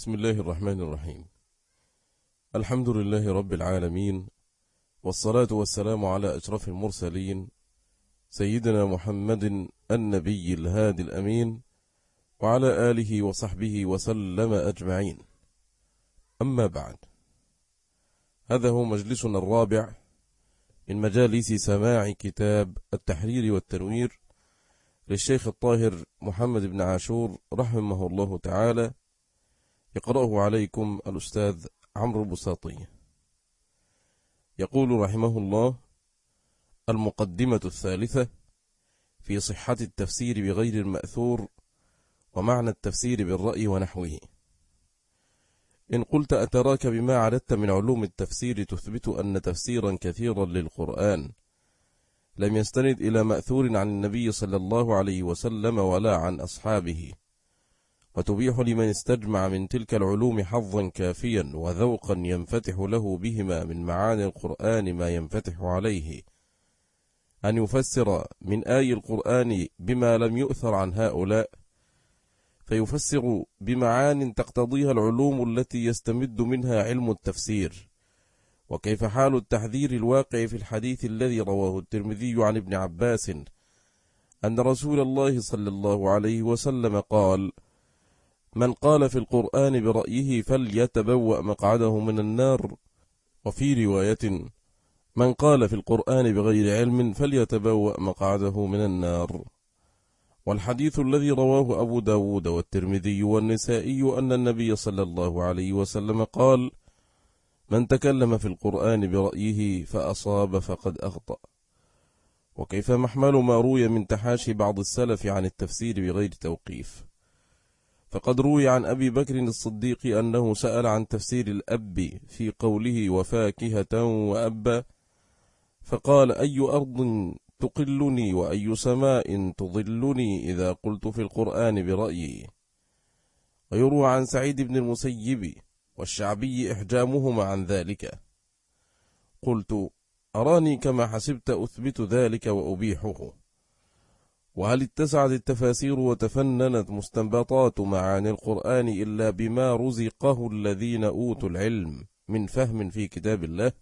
بسم الله الرحمن الرحيم. الحمد لله رب العالمين، والصلاة والسلام على أشرف المرسلين سيدنا محمد النبي الهادي الأمين، وعلى آله وصحبه وسلم أجمعين. أما بعد، هذا هو مجلسنا الرابع من مجالس سماع كتاب التحرير والتنوير للشيخ الطاهر محمد بن عاشور رحمه الله تعالى، يقرأه عليكم الأستاذ عمرو البساطي. يقول رحمه الله: المقدمة الثالثة في صحة التفسير بغير المأثور ومعنى التفسير بالرأي ونحوه. إن قلت أتراك بما عددت من علوم التفسير تثبت أن تفسيرا كثيرا للقرآن لم يستند إلى مأثور عن النبي صلى الله عليه وسلم ولا عن أصحابه، وتبيح لمن استجمع من تلك العلوم حظا كافيا وذوقا ينفتح له بهما من معاني القرآن ما ينفتح عليه، أن يفسر من آي القرآن بما لم يؤثر عن هؤلاء، فيفسر بمعان تقتضيها العلوم التي يستمد منها علم التفسير. وكيف حال التحذير الواقع في الحديث الذي رواه الترمذي عن ابن عباس أن رسول الله صلى الله عليه وسلم قال: من قال في القرآن برأيه فليتبوأ مقعده من النار. وفي رواية: من قال في القرآن بغير علم فليتبوأ مقعده من النار. والحديث الذي رواه أبو داود والترمذي والنسائي أن النبي صلى الله عليه وسلم قال: من تكلم في القرآن برأيه فأصاب فقد أخطأ. وكيف محمل ما روي من تحاشي بعض السلف عن التفسير بغير توقيف، فقد روي عن أبي بكر الصديق أنه سأل عن تفسير الأب في قوله وفاكهة وأبا، فقال: أي أرض تقلني وأي سماء تظلني إذا قلت في القرآن برأيي. ويروى عن سعيد بن المسيب والشعبي إحجامهما عن ذلك. قلت: أراني كما حسبت أثبت ذلك وأبيحه. وهل اتسعت التفاسير وتفننت مستنبطات معاني القرآن إلا بما رزقه الذين أوتوا العلم من فهم في كتاب الله؟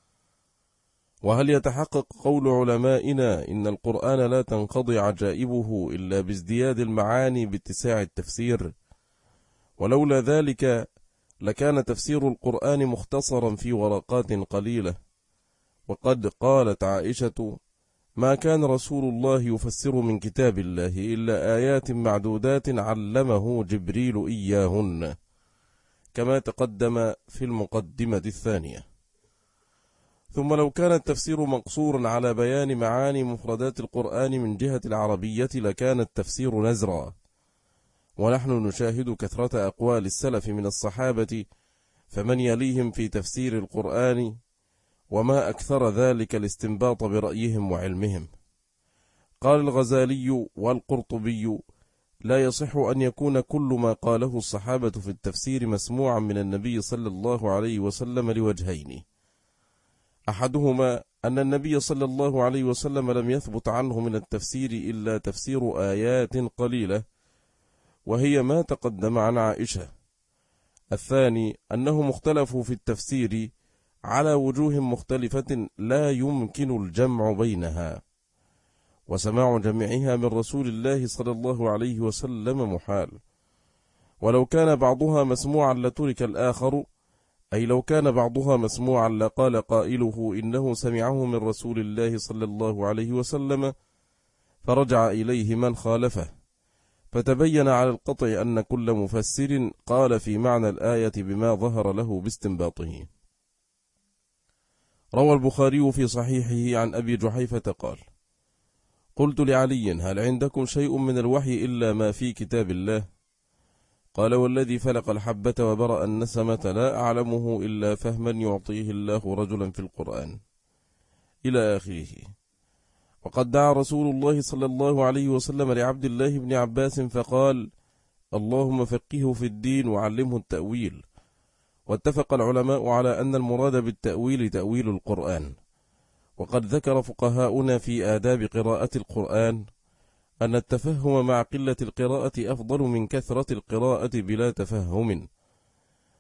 وهل يتحقق قول علمائنا إن القرآن لا تنقضي عجائبه إلا بازدياد المعاني باتساع التفسير؟ ولولا ذلك لكان تفسير القرآن مختصرا في ورقات قليلة. وقد قالت عائشة: ما كان رسول الله يفسر من كتاب الله إلا آيات معدودات علمه جبريل إياهن، كما تقدم في المقدمة الثانية. ثم لو كان التفسير مقصورا على بيان معاني مفردات القرآن من جهة العربية لكان التفسير نزرا. ونحن نشاهد كثرة أقوال السلف من الصحابة فمن يليهم في تفسير القرآن، وما أكثر ذلك الاستنباط برأيهم وعلمهم. قال الغزالي والقرطبي: لا يصح أن يكون كل ما قاله الصحابة في التفسير مسموعا من النبي صلى الله عليه وسلم لوجهين: أحدهما أن النبي صلى الله عليه وسلم لم يثبت عنه من التفسير إلا تفسير آيات قليلة، وهي ما تقدم عن عائشة. الثاني أنهم اختلفوا في التفسير على وجوه مختلفة لا يمكن الجمع بينها، وسماع جميعها من رسول الله صلى الله عليه وسلم محال. ولو كان بعضها مسموعا لترك الآخر، أي لو كان بعضها مسموعا لقال قائله إنه سمعه من رسول الله صلى الله عليه وسلم، فرجع إليه من خالفه، فتبين على القطع أن كل مفسر قال في معنى الآية بما ظهر له باستنباطه. روى البخاري في صحيحه عن أبي جحيفة قال: قلت لعلي: هل عندكم شيء من الوحي إلا ما في كتاب الله؟ قال: والذي فلق الحبة وبرأ النسمة لا أعلمه إلا فهما يعطيه الله رجلا في القرآن، إلى آخره. وقد دعا رسول الله صلى الله عليه وسلم لعبد الله بن عباس فقال: اللهم فقهه في الدين وعلمه التأويل. واتفق العلماء على أن المراد بالتأويل تأويل القرآن. وقد ذكر فقهاؤنا في آداب قراءة القرآن أن التفهم مع قلة القراءة أفضل من كثرة القراءة بلا تفهم،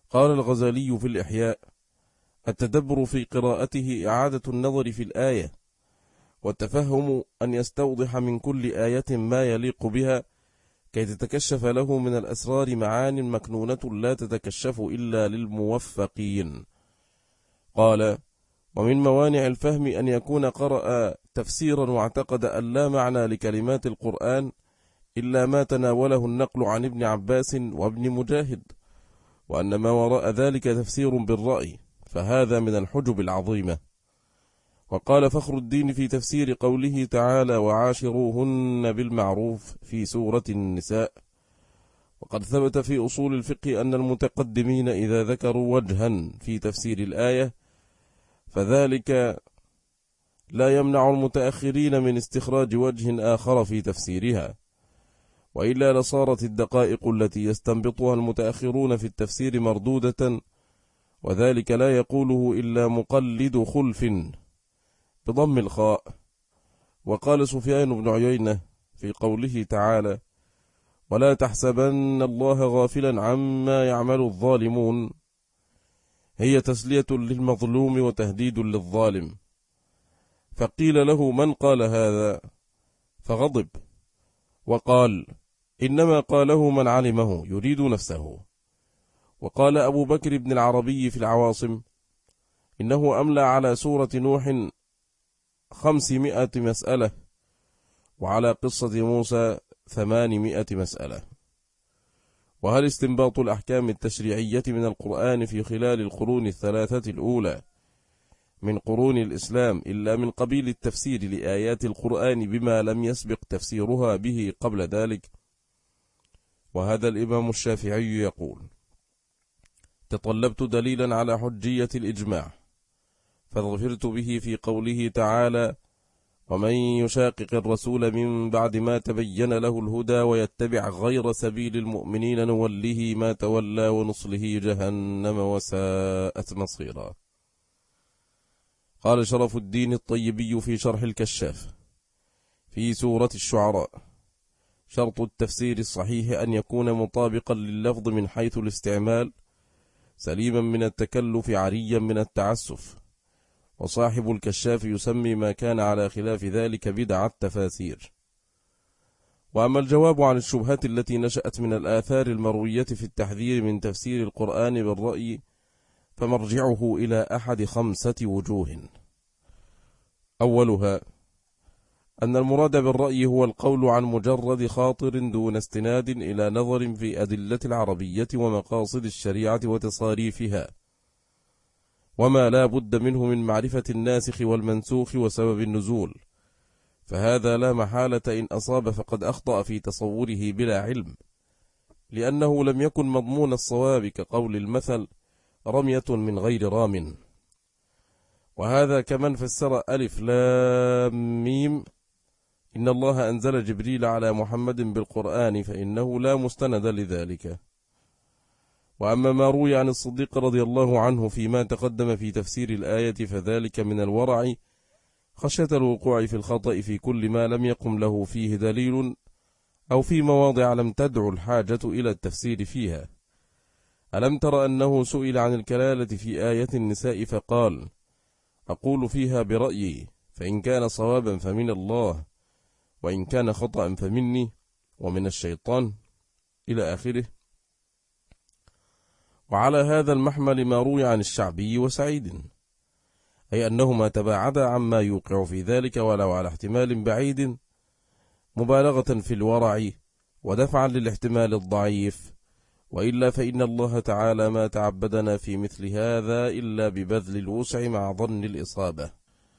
قال الغزالي في الإحياء: التدبر في قراءته إعادة النظر في الآية، والتفهم أن يستوضح من كل آية ما يليق بها كي تتكشف له من الأسرار معان مكنونة لا تتكشف إلا للموفقين. قال: ومن موانع الفهم أن يكون قرأ تفسيرا واعتقد أن لا معنى لكلمات القرآن إلا ما تناوله النقل عن ابن عباس وابن مجاهد، وأن ما وراء ذلك تفسير بالرأي، فهذا من الحجب العظيمة. وقال فخر الدين في تفسير قوله تعالى: وعاشروهن بالمعروف في سورة النساء: وقد ثبت في أصول الفقه أن المتقدمين إذا ذكروا وجها في تفسير الآية فذلك لا يمنع المتأخرين من استخراج وجه آخر في تفسيرها، وإلا لصارت الدقائق التي يستنبطها المتأخرون في التفسير مردودة، وذلك لا يقوله إلا مقلد خلف بضم الخاء. وقال سفيان بن عيينة في قوله تعالى: ولا تحسبن الله غافلا عما يعمل الظالمون: هي تسلية للمظلوم وتهديد للظالم. فقيل له: من قال هذا؟ فغضب وقال: إنما قاله من علمه يريد نفسه. وقال أبو بكر بن العربي في العواصم: إنه أملى على سورة نوح 500 مسألة، وعلى قصة موسى 800 مسألة. وهل استنباط الأحكام التشريعية من القرآن في خلال القرون الثلاثة الأولى من قرون الإسلام إلا من قبيل التفسير لآيات القرآن بما لم يسبق تفسيرها به قبل ذلك؟ وهذا الإمام الشافعي يقول: تطلبت دليلا على حجية الإجماع فظفرت به في قوله تعالى: ومن يشاقق الرسول من بعد ما تبين له الهدى ويتبع غير سبيل المؤمنين نوله ما تولى ونصله جهنم وساءت مصيرا. قال شرف الدين الطيبي في شرح الكشاف في سورة الشعراء: شرط التفسير الصحيح أن يكون مطابقا لللفظ من حيث الاستعمال، سليما من التكلف، عريا من التعسف. وصاحب الكشاف يسمي ما كان على خلاف ذلك بدع التفاسير. وأما الجواب عن الشبهات التي نشأت من الآثار المروية في التحذير من تفسير القرآن بالرأي فمرجعه إلى أحد 5 وجوه. أولها أن المراد بالرأي هو القول عن مجرد خاطر دون استناد إلى نظر في أدلة العربية ومقاصد الشريعة وتصاريفها، وما لا بد منه من معرفة الناسخ والمنسوخ وسبب النزول، فهذا لا محالة إن أصاب فقد أخطأ في تصوره بلا علم، لأنه لم يكن مضمون الصواب كقول المثل: رمية من غير رام. وهذا كمن فسر ألف لام ميم إن الله أنزل جبريل على محمد بالقرآن، فإنه لا مستند لذلك. وأما ما روي عن الصديق رضي الله عنه فيما تقدم في تفسير الآية فذلك من الورع، خشية الوقوع في الخطأ في كل ما لم يقم له فيه دليل، أو في مواضع لم تدع الحاجة إلى التفسير فيها. ألم تر أنه سئل عن الكلالة في آية النساء فقال: أقول فيها برأيي، فإن كان صوابا فمن الله، وإن كان خطأ فمني ومن الشيطان، إلى آخره. وعلى هذا المحمل ما روي عن الشعبي وسعيد، أي أنهما تباعدا عما يوقع في ذلك ولو على احتمال بعيد، مبالغة في الورع ودفعا للاحتمال الضعيف، وإلا فإن الله تعالى ما تعبدنا في مثل هذا إلا ببذل الوسع مع ظن الإصابة.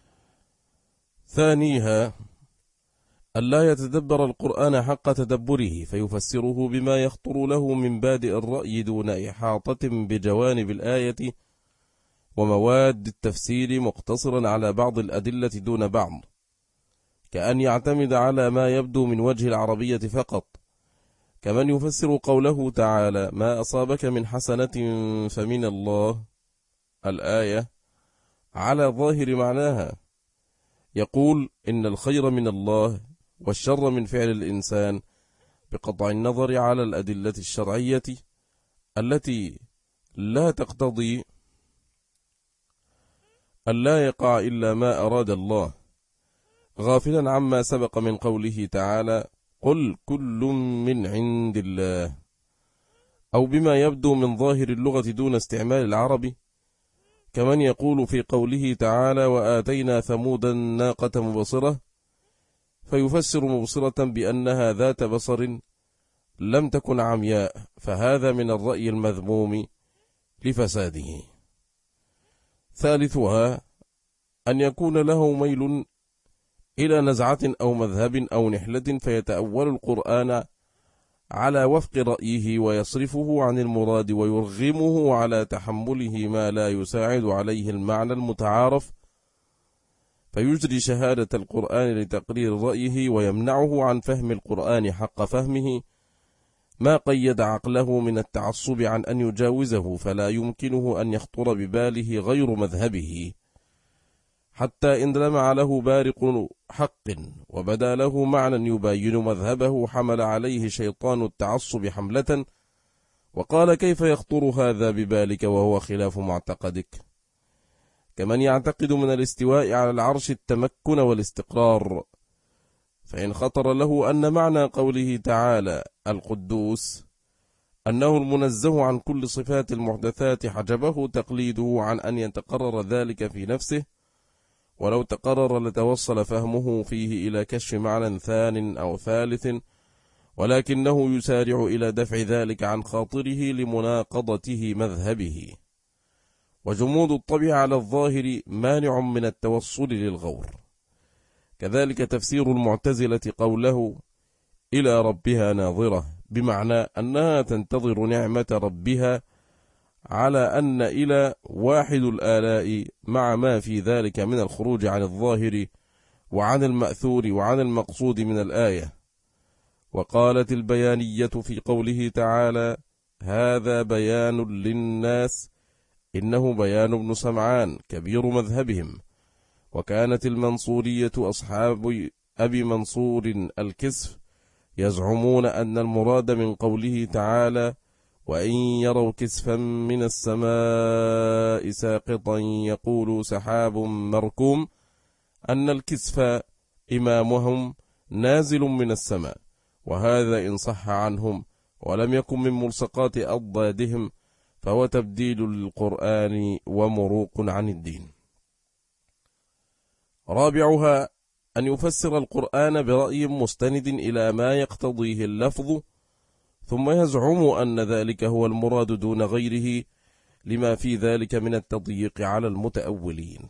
ثانيها ألا يتدبر القرآن حق تدبره فيفسره بما يخطر له من بادئ الرأي دون إحاطة بجوانب الآية ومواد التفسير، مقتصرا على بعض الأدلة دون بعض، كأن يعتمد على ما يبدو من وجه العربية فقط، كمن يفسر قوله تعالى: ما أصابك من حسنة فمن الله الآية على ظاهر معناها، يقول إن الخير من الله والشر من فعل الإنسان، بقطع النظر على الأدلة الشرعية التي لا تقتضي أن لا يقع إلا ما أراد الله، غافلا عما سبق من قوله تعالى: قل كل من عند الله، أو بما يبدو من ظاهر اللغة دون استعمال العرب، كمن يقول في قوله تعالى: وآتينا ثمود الناقة مبصرة، فيفسر مبصرة بأنها ذات بصر لم تكن عمياء، فهذا من الرأي المذموم لفساده. ثالثها أن يكون له ميل إلى نزعة أو مذهب أو نحلة، فيتأول القرآن على وفق رأيه ويصرفه عن المراد ويرغمه على تحمله ما لا يساعد عليه المعنى المتعارف، فيجري شهادة القرآن لتقرير رأيه ويمنعه عن فهم القرآن حق فهمه، ما قيد عقله من التعصب عن أن يجاوزه، فلا يمكنه أن يخطر بباله غير مذهبه، حتى إن لمع له بارق حق وبدا له معنى يباين مذهبه، حمل عليه شيطان التعصب حملة، وقال: كيف يخطر هذا ببالك وهو خلاف معتقدك؟ كمن يعتقد من الاستواء على العرش التمكن والاستقرار، فإن خطر له أن معنى قوله تعالى القدوس أنه المنزه عن كل صفات المحدثات، حجبه تقليده عن أن يتقرر ذلك في نفسه، ولو تقرر لتوصل فهمه فيه إلى كشف معنى ثان أو ثالث، ولكنه يسارع إلى دفع ذلك عن خاطره لمناقضته مذهبه. وجمود الطبع على الظاهر مانع من التوصل للغور. كذلك تفسير المعتزلة قوله إلى ربها ناظرة، بمعنى أنها تنتظر نعمة ربها، على أن إلى واحد الآلاء، مع ما في ذلك من الخروج عن الظاهر وعن المأثور وعن المقصود من الآية. وقالت البيانية في قوله تعالى: هذا بيان للناس، إنه بيان ابن سمعان كبير مذهبهم. وكانت المنصورية أصحاب أبي منصور الكسف يزعمون أن المراد من قوله تعالى: وإن يروا كسفا من السماء ساقطا يقولوا سحاب مركوم، أن الكسف إمامهم نازل من السماء، وهذا إن صح عنهم ولم يكن من ملصقات أضدادهم، فهو تبديل للقرآن ومروق عن الدين. رابعها أن يفسر القرآن برأي مستند إلى ما يقتضيه اللفظ، ثم يزعم أن ذلك هو المراد دون غيره، لما في ذلك من التضييق على المتأولين.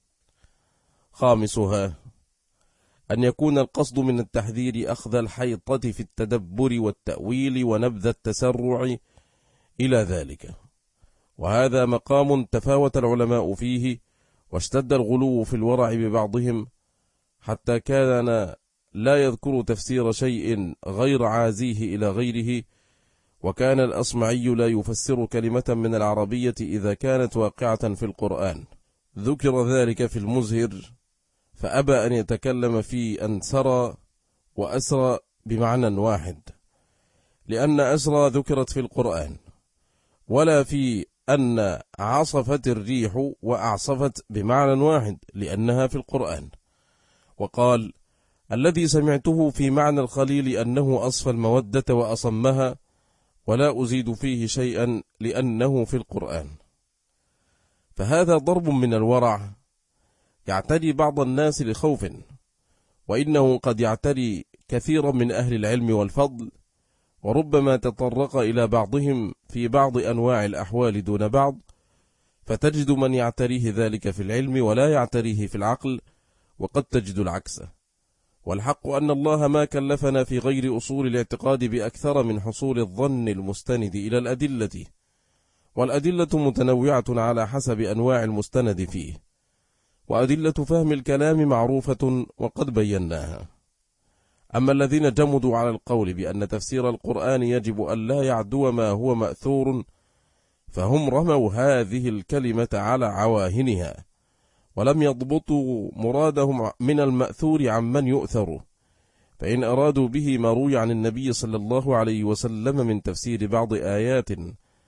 خامسها أن يكون القصد من التحذير أخذ الحيطة في التدبر والتأويل ونبذ التسرع إلى ذلك، وهذا مقام تفاوت العلماء فيه، واشتد الغلو في الورع ببعضهم، حتى كان لا يذكر تفسير شيء غير عازيه إلى غيره. وكان الأصمعي لا يفسر كلمة من العربية إذا كانت واقعة في القرآن. ذكر ذلك في المزهر، فأبى أن يتكلم في أن سرى وأسرى بمعنى واحد، لأن أسرى ذكرت في القرآن، ولا في أن عصفت الريح وأعصفت بمعنى واحد، لأنها في القرآن. وقال: الذي سمعته في معنى الخليل أنه أصفى المودة وأصمها، ولا أزيد فيه شيئا لأنه في القرآن. فهذا ضرب من الورع يعتري بعض الناس لخوف، وإنه قد يعتري كثيرا من أهل العلم والفضل، وربما تطرق إلى بعضهم في بعض أنواع الأحوال دون بعض، فتجد من يعتريه ذلك في العلم ولا يعتريه في العقل، وقد تجد العكس. والحق أن الله ما كلفنا في غير أصول الاعتقاد بأكثر من حصول الظن المستند إلى الأدلة، والأدلة متنوعة على حسب أنواع المستند فيه، وأدلة فهم الكلام معروفة وقد بيناها. أما الذين جمدوا على القول بأن تفسير القرآن يجب أن لا يعدو ما هو مأثور، فهم رموا هذه الكلمة على عواهنها، ولم يضبطوا مرادهم من المأثور عمن يؤثر. فإن أرادوا به ما روي عن النبي صلى الله عليه وسلم من تفسير بعض آيات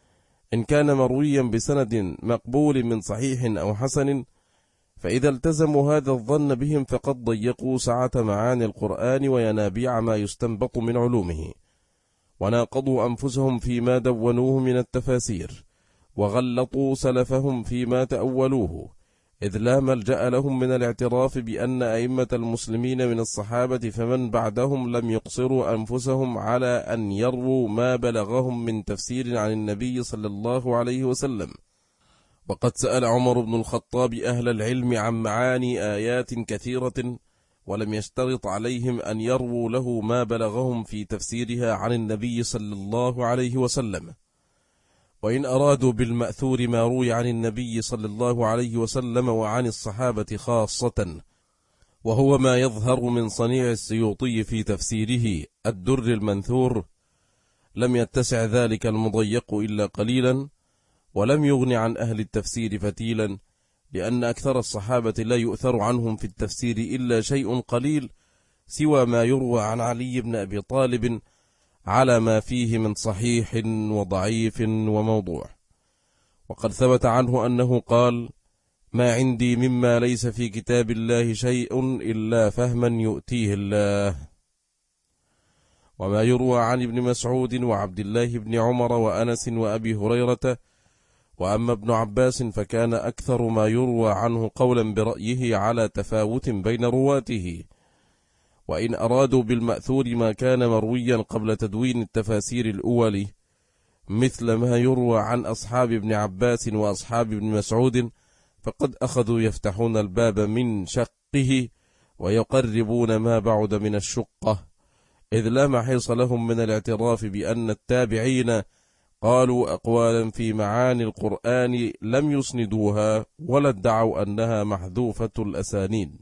إن كان مرويا بسند مقبول من صحيح أو حسن، فإذا التزموا هذا الظن بهم فقد ضيقوا سعة معاني القرآن وينابيع ما يستنبط من علومه، وناقضوا أنفسهم فيما دونوه من التفاسير، وغلطوا سلفهم فيما تأولوه، إذ لا ملجأ لهم من الاعتراف بأن أئمة المسلمين من الصحابة فمن بعدهم لم يقصروا أنفسهم على أن يروا ما بلغهم من تفسير عن النبي صلى الله عليه وسلم. وقد سأل عمر بن الخطاب أهل العلم عن معاني آيات كثيرة، ولم يشترط عليهم أن يروا له ما بلغهم في تفسيرها عن النبي صلى الله عليه وسلم. وإن أرادوا بالمأثور ما روي عن النبي صلى الله عليه وسلم وعن الصحابة خاصة، وهو ما يظهر من صنيع السيوطي في تفسيره الدر المنثور، لم يتسع ذلك المضيق إلا قليلا، ولم يغن عن أهل التفسير فتيلا، لأن أكثر الصحابة لا يؤثر عنهم في التفسير إلا شيء قليل، سوى ما يروى عن علي بن أبي طالب على ما فيه من صحيح وضعيف وموضوع. وقد ثبت عنه أنه قال: ما عندي مما ليس في كتاب الله شيء إلا فهما يؤتيه الله. وما يروى عن ابن مسعود وعبد الله بن عمر وأنس وأبي هريرة. وأما ابن عباس فكان أكثر ما يروى عنه قولا برأيه على تفاوت بين رواته. وإن أرادوا بالمأثور ما كان مرويا قبل تدوين التفاسير الأول، مثل ما يروى عن أصحاب ابن عباس وأصحاب ابن مسعود، فقد أخذوا يفتحون الباب من شقه ويقربون ما بعد من الشقة، إذ لا محيص لهم من الاعتراف بأن التابعين قالوا أقوالا في معاني القرآن لم يسندوها، ولا ادعوا أنها محذوفة الأسانيد.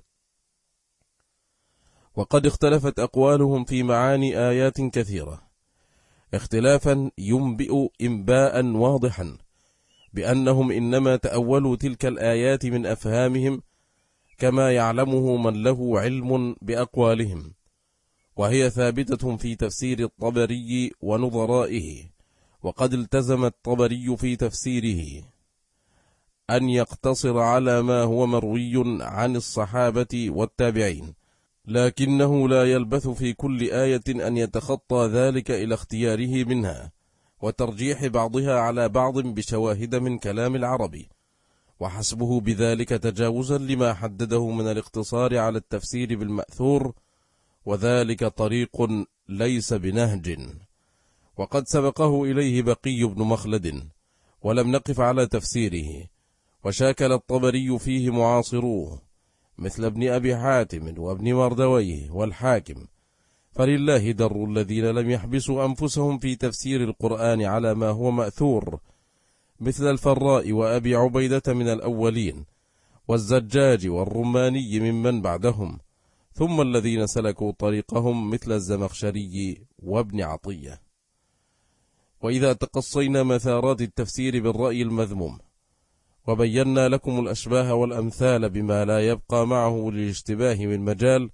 وقد اختلفت أقوالهم في معاني آيات كثيرة، اختلافا ينبئ إنباء واضحا بأنهم إنما تأولوا تلك الآيات من أفهامهم، كما يعلمه من له علم بأقوالهم، وهي ثابتة في تفسير الطبري ونظرائه. وقد التزم الطبري في تفسيره أن يقتصر على ما هو مروي عن الصحابة والتابعين، لكنه لا يلبث في كل آية أن يتخطى ذلك إلى اختياره منها وترجيح بعضها على بعض بشواهد من كلام العربي، وحسبه بذلك تجاوزا لما حدده من الاقتصار على التفسير بالمأثور، وذلك طريق ليس بنهج. وقد سبقه إليه بقي بن مخلد ولم نقف على تفسيره، وشاكل الطبري فيه معاصروه مثل ابن أبي حاتم وابن مردويه والحاكم، فلله در الذين لم يحبسوا أنفسهم في تفسير القرآن على ما هو مأثور، مثل الفراء وأبي عبيدة من الأولين، والزجاج والرماني ممن بعدهم، ثم الذين سلكوا طريقهم مثل الزمخشري وابن عطية. وإذا تقصينا مثارات التفسير بالرأي المذموم، وبينا لكم الأشباه والأمثال بما لا يبقى معه للاشتباه من مجال،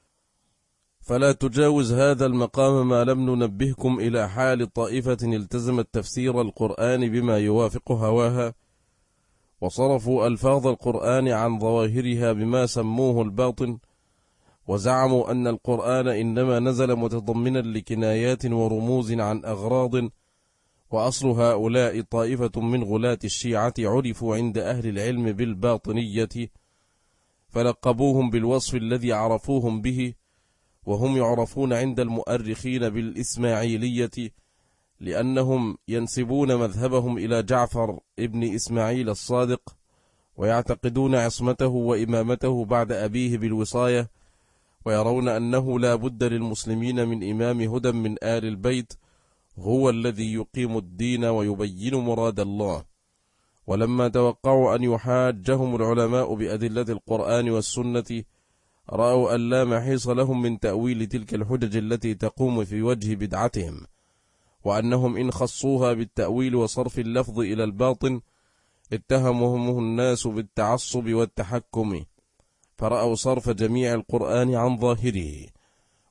فلا تجاوز هذا المقام ما لم ننبهكم إلى حال طائفة التزمت تفسير القرآن بما يوافق هواها، وصرفوا ألفاظ القرآن عن ظواهرها بما سموه الباطن، وزعموا أن القرآن إنما نزل متضمنا لكنايات ورموز عن أغراض. وأصل هؤلاء طائفة من غلاة الشيعة عرفوا عند أهل العلم بالباطنية، فلقبوهم بالوصف الذي عرفوهم به، وهم يعرفون عند المؤرخين بالإسماعيلية، لأنهم ينسبون مذهبهم إلى جعفر ابن إسماعيل الصادق، ويعتقدون عصمته وإمامته بعد أبيه بالوصاية، ويرون أنه لا بد للمسلمين من إمام هدى من آل البيت هو الذي يقيم الدين ويبين مراد الله. ولما توقعوا أن يحاجهم العلماء بأدلة القرآن والسنة، رأوا أن لا محيص لهم من تأويل تلك الحجج التي تقوم في وجه بدعتهم، وأنهم إن خصوها بالتأويل وصرف اللفظ إلى الباطن اتهمهم الناس بالتعصب والتحكم، فرأوا صرف جميع القرآن عن ظاهره،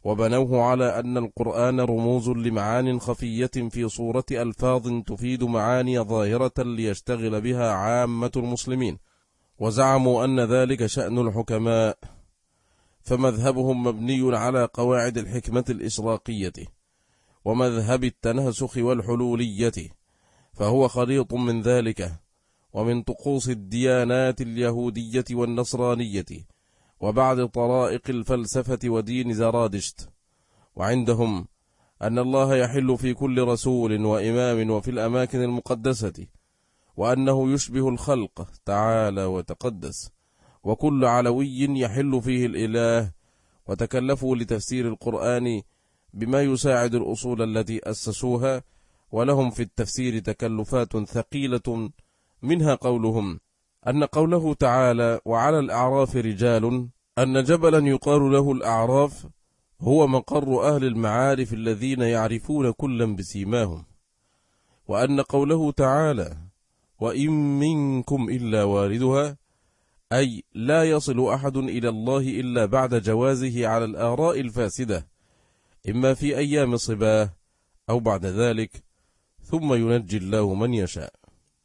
وبنوه على أن القرآن رموز لمعان خفية في صورة ألفاظ تفيد معاني ظاهرة ليشتغل بها عامة المسلمين، وزعموا أن ذلك شأن الحكماء، فمذهبهم مبني على قواعد الحكمة الإشراقية ومذهب التناسخ والحلولية، فهو خليط من ذلك ومن طقوس الديانات اليهودية والنصرانية وبعض طرائق الفلسفة ودين زرادشت. وعندهم أن الله يحل في كل رسول وإمام وفي الأماكن المقدسة، وأنه يشبه الخلق تعالى وتقدس، وكل علوي يحل فيه الإله، وتكلفوا لتفسير القرآن بما يساعد الأصول التي أسسوها، ولهم في التفسير تكلفات ثقيلة، منها قولهم أن قوله تعالى وعلى الأعراف رجال، أن جبلا يقال له الأعراف هو مقر أهل المعارف الذين يعرفون كلا بسيماهم، وأن قوله تعالى وإن منكم إلا واردها، أي لا يصل أحد إلى الله إلا بعد جوازه على الآراء الفاسدة، إما في أيام صباه أو بعد ذلك، ثم ينجي الله من يشاء.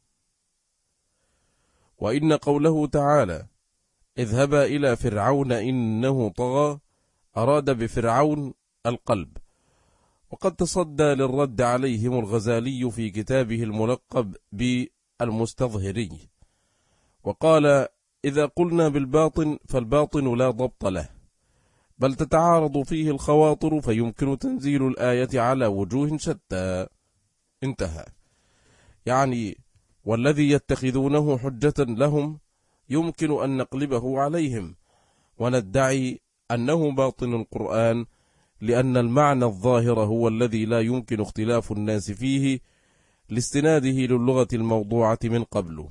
وإن قوله تعالى اذهبا إلى فرعون إنه طغى، أراد بفرعون القلب. وقد تصدى للرد عليهم الغزالي في كتابه الملقب بالمستظهري، وقال إذا قلنا بالباطن فالباطن لا ضبط له، بل تتعارض فيه الخواطر، فيمكن تنزيل الآية على وجوه شتى. انتهى. يعني والذي يتخذونه حجة لهم يمكن أن نقلبه عليهم وندعي أنه باطن القرآن، لأن المعنى الظاهر هو الذي لا يمكن اختلاف الناس فيه لاستناده للغة الموضوعة من قبل.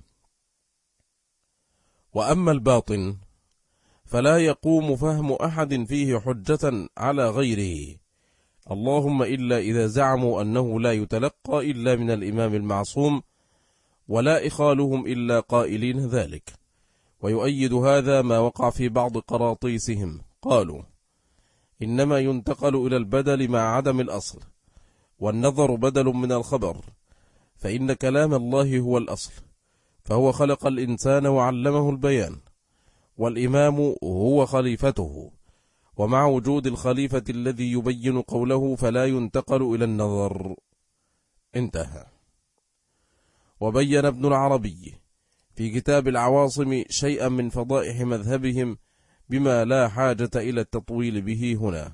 وأما الباطن فلا يقوم فهم أحد فيه حجة على غيره، اللهم إلا إذا زعموا أنه لا يتلقى إلا من الإمام المعصوم، ولا إخالهم إلا قائلين ذلك. ويؤيد هذا ما وقع في بعض قراطيسهم، قالوا إنما ينتقل إلى البدل مع عدم الأصل، والنظر بدل من الخبر، فإن كلام الله هو الأصل، فهو خلق الإنسان وعلمه البيان، والإمام هو خليفته، ومع وجود الخليفة الذي يبين قوله فلا ينتقل إلى النظر. انتهى. وبين ابن العربي في كتاب العواصم شيئا من فضائح مذهبهم بما لا حاجة إلى التطويل به هنا.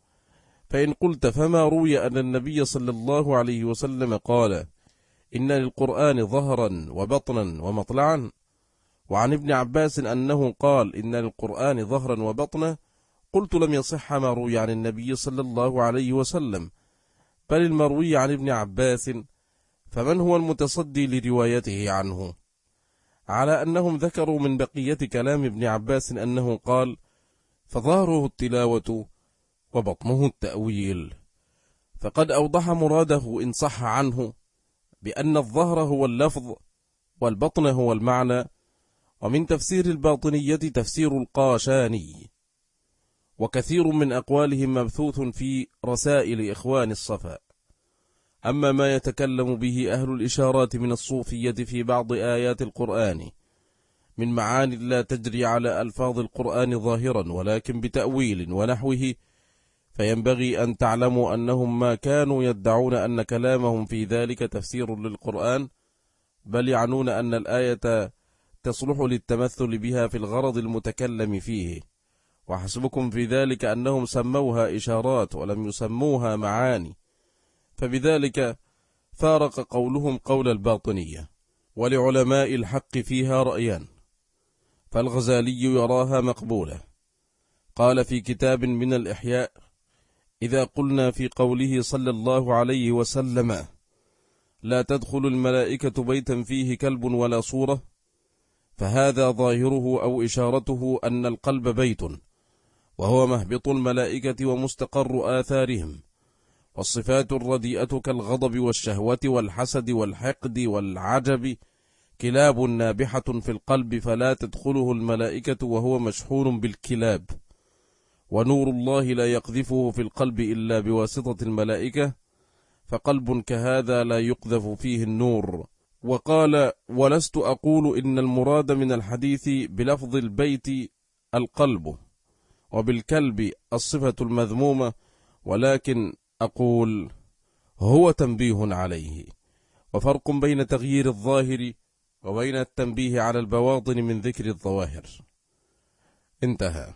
فإن قلت فما روي أن النبي صلى الله عليه وسلم قال إن للقرآن ظهرا وبطنا ومطلعا، وعن ابن عباس أنه قال إن للقرآن ظهرا وبطنا، قلت لم يصح ما روي عن النبي صلى الله عليه وسلم، بل المروي عن ابن عباس، فمن هو المتصدي لروايته عنه؟ على أنهم ذكروا من بقية كلام ابن عباس أنه قال فظهره التلاوة وبطنه التأويل، فقد أوضح مراده إن صح عنه بأن الظهر هو اللفظ والبطن هو المعنى. ومن تفسير الباطنية تفسير القاشاني، وكثير من أقوالهم مبثوث في رسائل إخوان الصفا. أما ما يتكلم به أهل الإشارات من الصوفية في بعض آيات القرآن من معاني لا تجري على ألفاظ القرآن ظاهرا ولكن بتأويل ونحوه، فينبغي أن تعلموا أنهم ما كانوا يدعون أن كلامهم في ذلك تفسير للقرآن، بل يعنون أن الآية تصلح للتمثل بها في الغرض المتكلم فيه، وحسبكم في ذلك أنهم سموها إشارات ولم يسموها معاني، فبذلك فارق قولهم قول الباطنية. ولعلماء الحق فيها رأيان، فالغزالي يراها مقبولة، قال في كتاب من الإحياء إذا قلنا في قوله صلى الله عليه وسلم لا تدخل الملائكة بيتا فيه كلب ولا صورة، فهذا ظاهره أو إشارته أن القلب بيت، وهو مهبط الملائكة ومستقر آثارهم، والصفات الرديئة كالغضب والشهوة والحسد والحقد والعجب كلاب نابحة في القلب، فلا تدخله الملائكة وهو مشحون بالكلاب. ونور الله لا يقذفه في القلب إلا بواسطة الملائكة، فقلب كهذا لا يقذف فيه النور. وقال: ولست أقول إن المراد من الحديث بلفظ البيت القلب، وبالكلب الصفة المذمومة، ولكن أقول هو تنبيه عليه، وفرق بين تغيير الظاهر وبين التنبيه على البواطن من ذكر الظواهر. انتهى.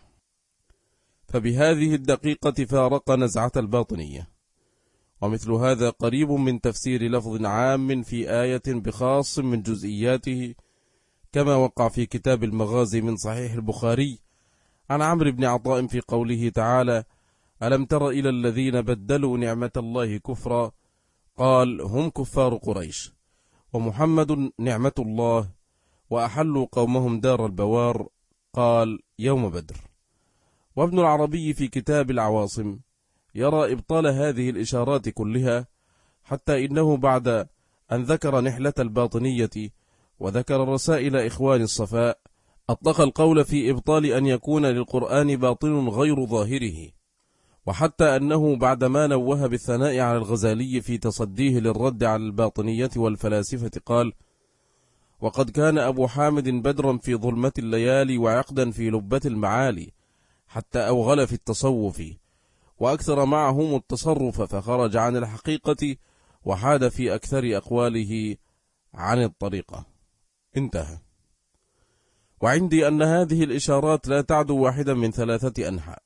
فبهذه الدقيقة فارق نزعة الباطنية. ومثل هذا قريب من تفسير لفظ عام في آية بخاص من جزئياته، كما وقع في كتاب المغازي من صحيح البخاري عن عمرو بن عطاء في قوله تعالى: ألم تر إلى الذين بدلوا نعمة الله كفرا، قال: هم كفار قريش، ومحمد نعمة الله، وأحلوا قومهم دار البوار، قال: يوم بدر. وابن العربي في كتاب العواصم يرى إبطال هذه الإشارات كلها، حتى إنه بعد أن ذكر نحلة الباطنية وذكر رسائل إخوان الصفاء، أطلق القول في إبطال أن يكون للقرآن باطن غير ظاهره، وحتى أنه بعدما نوه بالثناء على الغزالي في تصديه للرد على الباطنية والفلاسفة قال: وقد كان أبو حامد بدرا في ظلمة الليالي وعقدا في لبة المعالي، حتى أوغل في التصوف، وأكثر معهم التصرف، فخرج عن الحقيقة وحاد في أكثر أقواله عن الطريقة. انتهى. وعندي أن هذه الإشارات لا تعدو واحدا من ثلاثة أنحاء.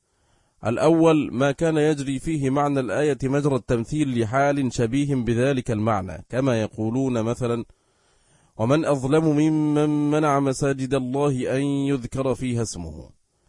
الأول ما كان يجري فيه معنى الآية مجرى التمثيل لحال شبيه بذلك المعنى، كما يقولون مثلا: ومن أظلم ممن منع مساجد الله أن يذكر فيها اسمه،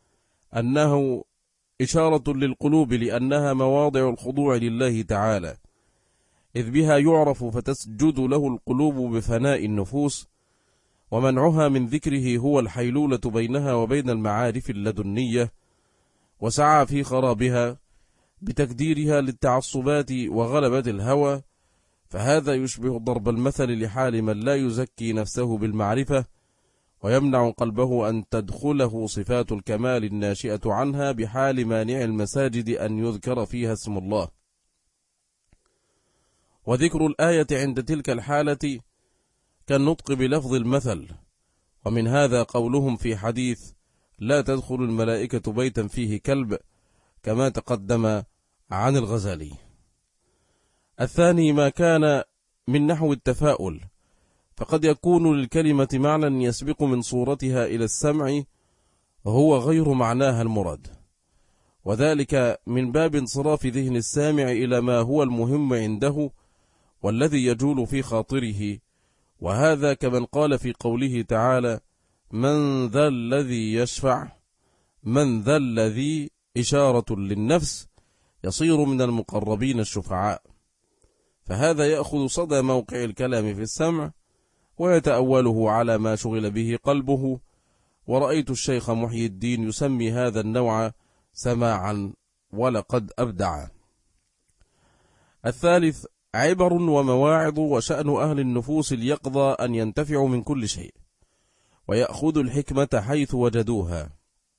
أنه إشارة للقلوب لأنها مواضع الخضوع لله تعالى، إذ بها يعرف فتسجد له القلوب بفناء النفوس، ومنعها من ذكره هو الحيلولة بينها وبين المعارف اللدنية، وسعى في خرابها بتكديرها للتعصبات وغلبة الهوى، فهذا يشبه ضرب المثل لحال من لا يزكي نفسه بالمعرفة، ويمنع قلبه أن تدخله صفات الكمال الناشئة عنها، بحال مانع المساجد أن يذكر فيها اسم الله. وذكر الآية عند تلك الحالة كالنطق بلفظ المثل، ومن هذا قولهم في حديث: لا تدخل الملائكة بيتا فيه كلب، كما تقدم عن الغزالي. الثاني ما كان من نحو التفاؤل، فقد يكون للكلمة معنى يسبق من صورتها إلى السمع هو غير معناها المراد، وذلك من باب انصراف ذهن السامع إلى ما هو المهم عنده والذي يجول في خاطره، وهذا كمن قال في قوله تعالى: من ذا الذي يشفع، من ذا الذي إشارة للنفس، يصير من المقربين الشفعاء، فهذا يأخذ صدى موقع الكلام في السمع ويتأوله على ما شغل به قلبه. ورأيت الشيخ محي الدين يسمي هذا النوع سماعا، ولقد أبدع. الثالث عبر ومواعظ، وشأن أهل النفوس اليقظة أن ينتفعوا من كل شيء ويأخذوا الحكمة حيث وجدوها.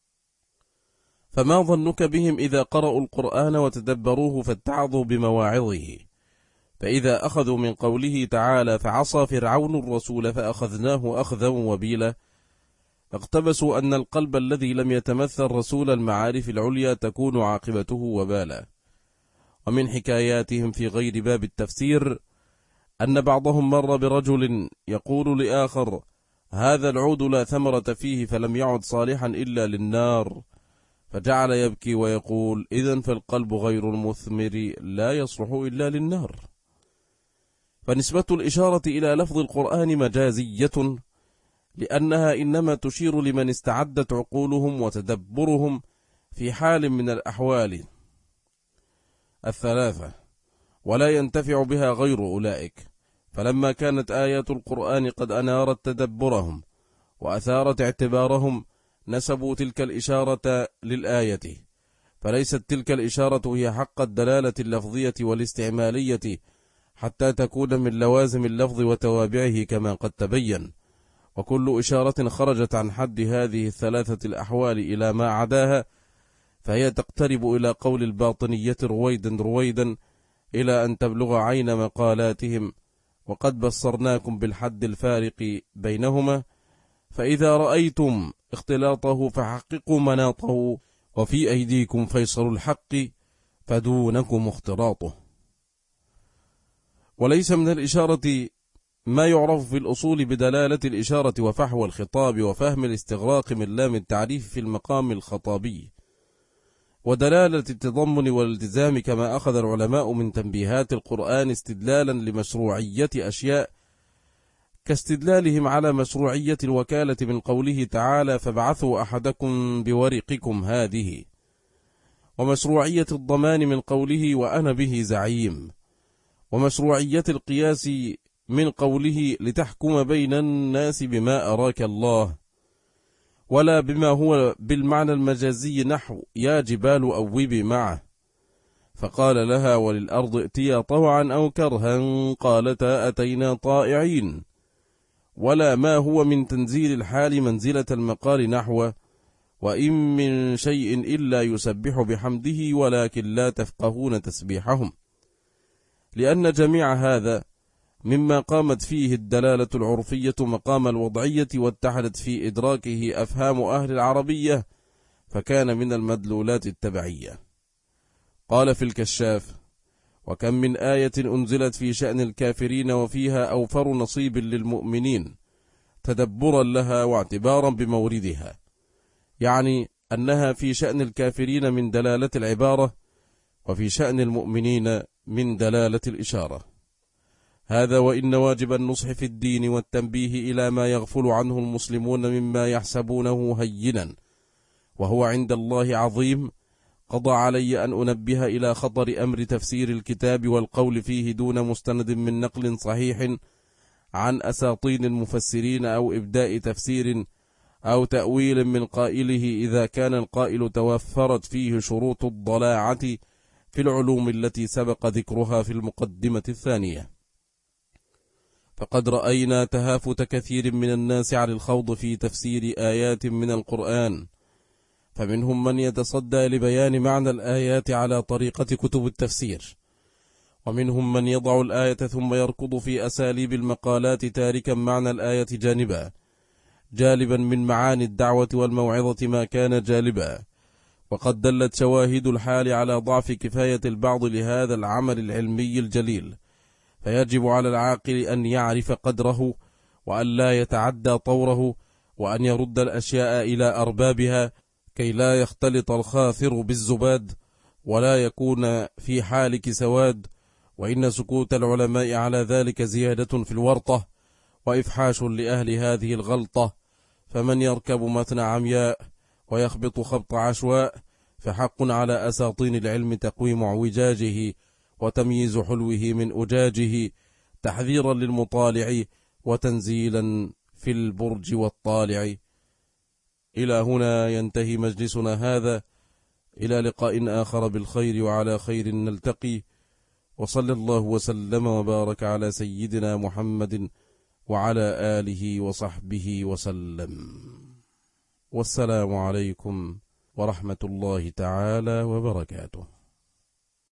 فما ظنك بهم إذا قرأوا القرآن وتدبروه فاتعظوا بمواعظه؟ فإذا أخذوا من قوله تعالى: فعصى فرعون الرسول فأخذناه أخذا وبيلا، اقتبسوا أن القلب الذي لم يتمثل رسول المعارف العليا تكون عاقبته وبالا. ومن حكاياتهم في غير باب التفسير أن بعضهم مر برجل يقول لآخر: هذا العود لا ثمرة فيه، فلم يعد صالحا إلا للنار، فجعل يبكي ويقول: إذن فالقلب غير المثمر لا يصلح إلا للنار. فنسبة الإشارة إلى لفظ القرآن مجازية، لأنها إنما تشير لمن استعدت عقولهم وتدبرهم في حال من الأحوال الثلاثة، ولا ينتفع بها غير أولئك. فلما كانت آيات القرآن قد أنارت تدبرهم وأثارت اعتبارهم، نسبوا تلك الإشارة للآية، فليست تلك الإشارة هي حق الدلالة اللفظية والاستعمالية حتى تكون من لوازم اللفظ وتوابعه كما قد تبين. وكل إشارة خرجت عن حد هذه الثلاثة الأحوال إلى ما عداها فهي تقترب إلى قول الباطنية رويدا رويدا إلى أن تبلغ عين مقالاتهم، وقد بصرناكم بالحد الفارق بينهما، فإذا رأيتم اختلاطه فحققوا مناطه، وفي أيديكم فيصل الحق فدونكم اختلاطه. وليس من الإشارة ما يعرف في الأصول بدلالة الإشارة وفحوى الخطاب وفهم الاستغراق من لام التعريف في المقام الخطابي، ودلالة التضمن والالتزام، كما أخذ العلماء من تنبيهات القرآن استدلالا لمشروعية أشياء، كاستدلالهم على مشروعية الوكالة من قوله تعالى فابعثوا أحدكم بورقكم هذه، ومشروعية الضمان من قوله وأنا به زعيم، ومشروعية القياس من قوله لتحكم بين الناس بما أراك الله، ولا بما هو بالمعنى المجازي نحو يا جبال أوبي معه، فقال لها وللأرض ائتيا طوعا أو كرها قالتا أتينا طائعين، ولا ما هو من تنزيل الحال منزلة المقال نحو وإن من شيء إلا يسبح بحمده ولكن لا تفقهون تسبيحهم، لأن جميع هذا مما قامت فيه الدلالة العرفية مقام الوضعية واتحدت في إدراكه أفهام أهل العربية، فكان من المدلولات التبعية. قال في الكشاف وكم من آية أنزلت في شأن الكافرين وفيها أوفر نصيب للمؤمنين تدبرا لها واعتبارا بموردها، يعني أنها في شأن الكافرين من دلالة العبارة، وفي شأن المؤمنين من دلالة الإشارة. هذا وإن واجب النصح في الدين والتنبيه إلى ما يغفل عنه المسلمون مما يحسبونه هينا وهو عند الله عظيم، قضى علي أن أنبه إلى خطر أمر تفسير الكتاب والقول فيه دون مستند من نقل صحيح عن أساطين المفسرين أو إبداء تفسير أو تأويل من قائله، إذا كان القائل توفرت فيه شروط الضلاعة في العلوم التي سبق ذكرها في المقدمة الثانية. فقد رأينا تهافت كثير من الناس على الخوض في تفسير آيات من القرآن، فمنهم من يتصدى لبيان معنى الآيات على طريقة كتب التفسير، ومنهم من يضع الآية ثم يركض في أساليب المقالات تاركا معنى الآية جانبا، جالبا من معاني الدعوة والموعظة ما كان جالبا. وقد دلت شواهد الحال على ضعف كفاية البعض لهذا العمل العلمي الجليل، فيجب على العاقل أن يعرف قدره وأن لا يتعدى طوره، وأن يرد الأشياء إلى أربابها كي لا يختلط الخاثر بالزباد ولا يكون في حالك سواد، وإن سكوت العلماء على ذلك زيادة في الورطة وإفحاش لأهل هذه الغلطة، فمن يركب متن عمياء ويخبط خبط عشواء فحق على أساطين العلم تقويم اعوجاجه وتمييز حلوه من أجاجه، تحذيرا للمطالع وتنزيلا في البرج والطالع. إلى هنا ينتهي مجلسنا هذا، إلى لقاء آخر بالخير وعلى خير نلتقي، وصلى الله وسلم وبارك على سيدنا محمد وعلى آله وصحبه وسلم، والسلام عليكم ورحمة الله تعالى وبركاته.